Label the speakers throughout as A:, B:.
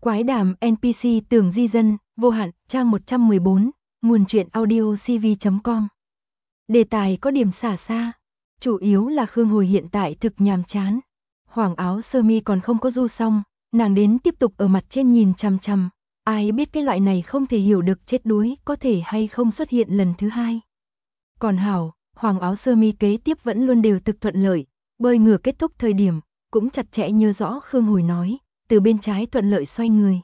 A: Quái đàm NPC tưởng di dân, vô hạn, trang 114, nguồn truyện audio cv.com. Đề tài có điểm xả xa, chủ yếu là Khương Hồi hiện tại thực nhàm chán. Hoàng áo sơ mi còn không có du xong, nàng đến tiếp tục ở mặt trên nhìn chằm chằm, ai biết cái loại này không thể hiểu được chết đuối có thể hay không xuất hiện lần thứ hai. Còn hảo, hoàng áo sơ mi kế tiếp vẫn luôn đều thực thuận lợi, bơi ngửa kết thúc thời điểm, cũng chặt chẽ nhớ rõ Khương Hồi nói, từ bên trái thuận lợi xoay người.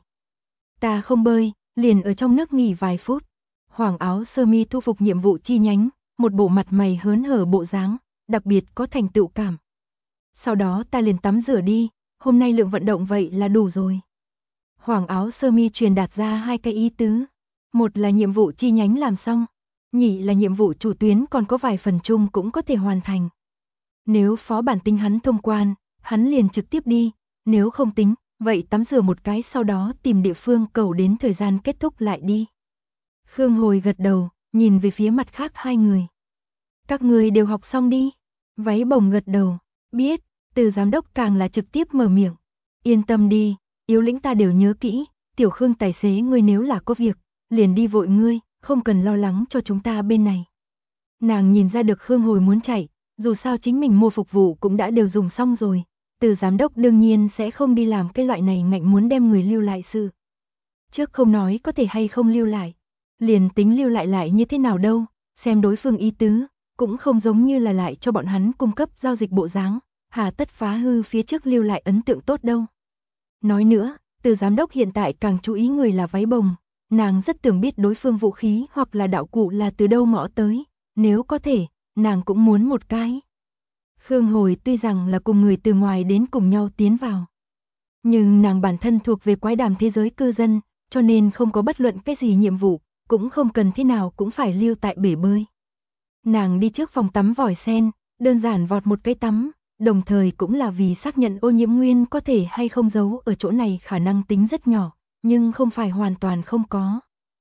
A: Ta không bơi, liền ở trong nước nghỉ vài phút. Hoàng áo sơ mi thu phục nhiệm vụ chi nhánh, một bộ mặt mày hớn hở bộ dáng, đặc biệt có thành tựu cảm. Sau đó ta liền tắm rửa đi, hôm nay lượng vận động vậy là đủ rồi. Hoàng áo sơ mi truyền đạt ra hai cái ý tứ. Một là nhiệm vụ chi nhánh làm xong, nhị là nhiệm vụ chủ tuyến còn có vài phần chung cũng có thể hoàn thành. Nếu phó bản tính hắn thông quan, hắn liền trực tiếp đi, nếu không tính, vậy tắm rửa một cái sau đó tìm địa phương cầu đến thời gian kết thúc lại đi. Khương Hồi gật đầu, nhìn về phía mặt khác hai người. Các người đều học xong đi. Váy bồng gật đầu, biết, từ giám đốc càng là trực tiếp mở miệng. Yên tâm đi, yếu lĩnh ta đều nhớ kỹ, tiểu Khương tài xế ngươi nếu là có việc, liền đi vội ngươi, không cần lo lắng cho chúng ta bên này. Nàng nhìn ra được Khương Hồi muốn chạy, dù sao chính mình mua phục vụ cũng đã đều dùng xong rồi, từ giám đốc đương nhiên sẽ không đi làm cái loại này ngạnh muốn đem người lưu lại sự. Trước không nói có thể hay không lưu lại, liền tính lưu lại như thế nào đâu, xem đối phương ý tứ, cũng không giống như là lại cho bọn hắn cung cấp giao dịch bộ dáng, hà tất phá hư phía trước lưu lại ấn tượng tốt đâu. Nói nữa, từ giám đốc hiện tại càng chú ý người là váy bồng, nàng rất tưởng biết đối phương vũ khí hoặc là đạo cụ là từ đâu mỏ tới, nếu có thể, nàng cũng muốn một cái. Khương Hồi tuy rằng là cùng người từ ngoài đến cùng nhau tiến vào, nhưng nàng bản thân thuộc về quái đàm thế giới cư dân, cho nên không có bất luận cái gì nhiệm vụ, cũng không cần thế nào cũng phải lưu tại bể bơi. Nàng đi trước phòng tắm vòi sen, đơn giản vọt một cái tắm, đồng thời cũng là vì xác nhận ô nhiễm nguyên có thể hay không giấu ở chỗ này khả năng tính rất nhỏ, nhưng không phải hoàn toàn không có.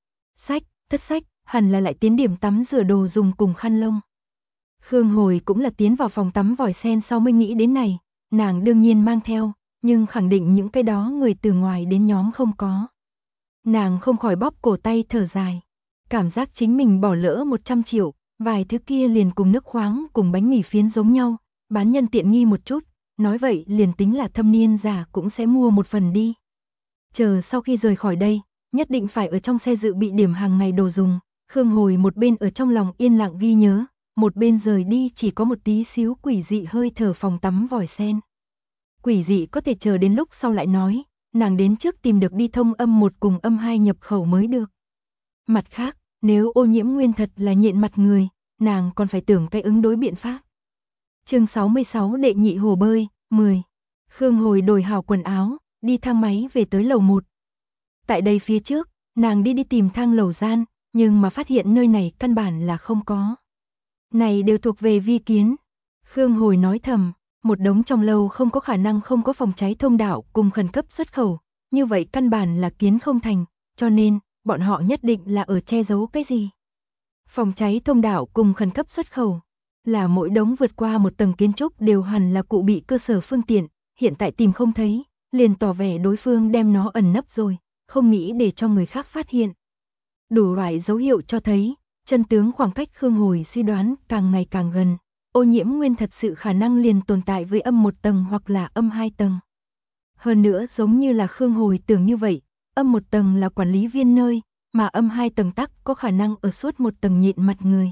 A: Thất sách, hẳn là lại tiến điểm tắm rửa đồ dùng cùng khăn lông. Khương Hồi cũng là tiến vào phòng tắm vòi sen sau mới nghĩ đến này, nàng đương nhiên mang theo, nhưng khẳng định những cái đó người từ ngoài đến nhóm không có. Nàng không khỏi bóp cổ tay thở dài, cảm giác chính mình bỏ lỡ 100 triệu, vài thứ kia liền cùng nước khoáng cùng bánh mì phiến giống nhau, bán nhân tiện nghi một chút, nói vậy liền tính là thâm niên giả cũng sẽ mua một phần đi. Chờ sau khi rời khỏi đây, nhất định phải ở trong xe dự bị điểm hàng ngày đồ dùng, Khương Hồi một bên ở trong lòng yên lặng ghi nhớ, một bên rời đi chỉ có một tí xíu quỷ dị hơi thở phòng tắm vòi sen. Quỷ dị có thể chờ đến lúc sau lại nói, nàng đến trước tìm được đi thông âm 1 cùng âm 2 nhập khẩu mới được. Mặt khác, nếu ô nhiễm nguyên thật là nhện mặt người, nàng còn phải tưởng cái ứng đối biện pháp. Chương 66 đệ nhị hồ bơi, 10. Khương Hồi đổi hảo quần áo, đi thang máy về tới lầu 1. Tại đây phía trước, nàng đi tìm thang lầu gian, nhưng mà phát hiện nơi này căn bản là không có. Này đều thuộc về vi kiến. Khương Hồi nói thầm, một đống trong lầu không có khả năng không có phòng cháy thông đạo cùng khẩn cấp xuất khẩu, như vậy căn bản là kiến không thành, cho nên, bọn họ nhất định là ở che giấu cái gì. Phòng cháy thông đạo cùng khẩn cấp xuất khẩu, là mỗi đống vượt qua một tầng kiến trúc đều hẳn là cụ bị cơ sở phương tiện, hiện tại tìm không thấy, liền tỏ vẻ đối phương đem nó ẩn nấp rồi, không nghĩ để cho người khác phát hiện. Đủ loại dấu hiệu cho thấy, chân tướng khoảng cách Khương Hồi suy đoán càng ngày càng gần, ô nhiễm nguyên thật sự khả năng liền tồn tại với âm 1 tầng hoặc là âm 2 tầng. Hơn nữa giống như là Khương Hồi tưởng như vậy, âm 1 tầng là quản lý viên nơi, mà âm 2 tầng tắc có khả năng ở suốt 1 tầng nhịn mặt người.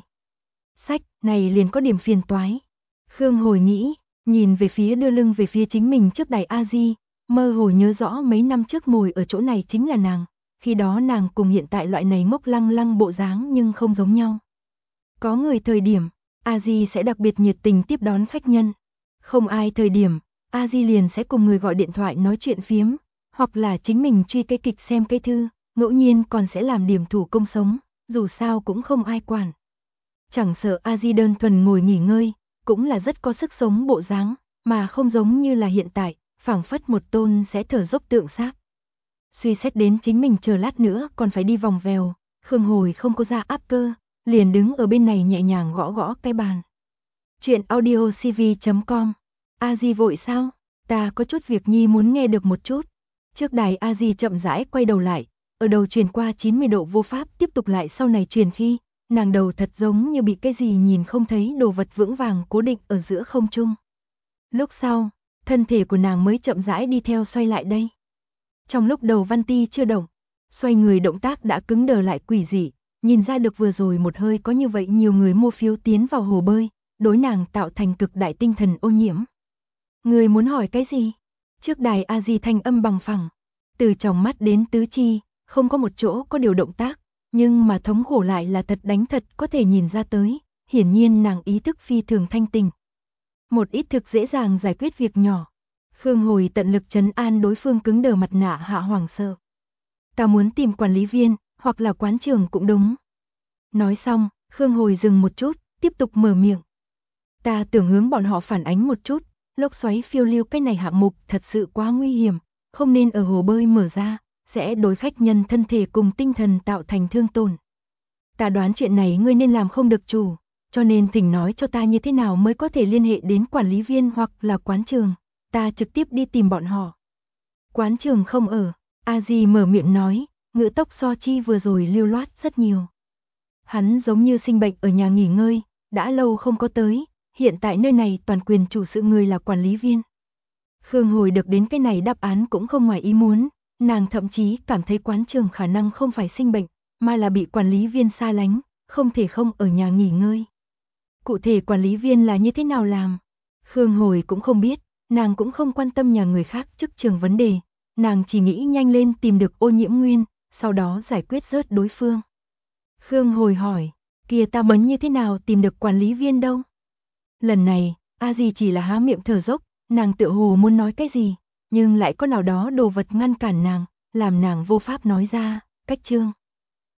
A: Này liền có điểm phiền toái. Khương Hồi nghĩ, nhìn về phía đưa lưng về phía chính mình trước đài A-di, mơ hồ nhớ rõ mấy năm trước ngồi ở chỗ này chính là nàng, khi đó nàng cùng hiện tại loại này ngốc lăng lăng bộ dáng nhưng không giống nhau. Có người thời điểm, A-di sẽ đặc biệt nhiệt tình tiếp đón khách nhân. Không ai thời điểm, A-di liền sẽ cùng người gọi điện thoại nói chuyện phiếm, hoặc là chính mình truy cái kịch xem cái thư, ngẫu nhiên còn sẽ làm điểm thủ công sống, dù sao cũng không ai quản. Chẳng sợ A-di đơn thuần ngồi nghỉ ngơi, cũng là rất có sức sống bộ dáng, mà không giống như là hiện tại, phảng phất một tôn sẽ thở dốc tượng xác. Suy xét đến chính mình chờ lát nữa còn phải đi vòng vèo, Khương Hồi không có ra áp cơ, liền đứng ở bên này nhẹ nhàng gõ gõ cái bàn. Chuyện audio cv.com. A-di vội sao? Ta có chút việc nhi muốn nghe được một chút. Trước đài A Di chậm rãi quay đầu lại, ở đầu truyền qua 90 độ vô pháp tiếp tục lại sau này truyền khi, nàng đầu thật giống như bị cái gì nhìn không thấy đồ vật vững vàng cố định ở giữa không trung. Lúc sau, thân thể của nàng mới chậm rãi đi theo xoay lại đây. Trong lúc đầu Văn Ti chưa động, xoay người động tác đã cứng đờ lại quỷ dị, nhìn ra được vừa rồi một hơi có như vậy nhiều người mua phiếu tiến vào hồ bơi, đối nàng tạo thành cực đại tinh thần ô nhiễm. Người muốn hỏi cái gì? Trước đài A Di thanh âm bằng phẳng, từ tròng mắt đến tứ chi, không có một chỗ có điều động tác, nhưng mà thống khổ lại là thật đánh thật có thể nhìn ra tới, hiển nhiên nàng ý thức phi thường thanh tình. Một ít thực dễ dàng giải quyết việc nhỏ. Khương Hồi tận lực trấn an đối phương cứng đờ mặt nạ hạ hoảng sợ. Ta muốn tìm quản lý viên, hoặc là quán trưởng cũng đúng. Nói xong, Khương Hồi dừng một chút, tiếp tục mở miệng. Ta tưởng hướng bọn họ phản ánh một chút, lốc xoáy phiêu lưu cái này hạng mục thật sự quá nguy hiểm, không nên ở hồ bơi mở ra, sẽ đối khách nhân thân thể cùng tinh thần tạo thành thương tổn. Ta đoán chuyện này ngươi nên làm không được chủ, cho nên thỉnh nói cho ta như thế nào mới có thể liên hệ đến quản lý viên hoặc là quán trường, ta trực tiếp đi tìm bọn họ. Quán trường không ở, A Di mở miệng nói, ngữ tốc so chi vừa rồi lưu loát rất nhiều. Hắn giống như sinh bệnh ở nhà nghỉ ngơi, đã lâu không có tới, hiện tại nơi này toàn quyền chủ sự người là quản lý viên. Khương Hồi được đến cái này đáp án cũng không ngoài ý muốn, nàng thậm chí cảm thấy quán trường khả năng không phải sinh bệnh, mà là bị quản lý viên xa lánh, không thể không ở nhà nghỉ ngơi. Cụ thể quản lý viên là như thế nào làm? Khương Hồi cũng không biết, nàng cũng không quan tâm nhà người khác chức trường vấn đề, nàng chỉ nghĩ nhanh lên tìm được ô nhiễm nguyên, sau đó giải quyết rớt đối phương. Khương Hồi hỏi, kia ta mấn như thế nào tìm được quản lý viên đâu? Lần này, A Di chỉ là há miệng thở dốc, nàng tựa hồ muốn nói cái gì, nhưng lại có nào đó đồ vật ngăn cản nàng, làm nàng vô pháp nói ra, cách chương.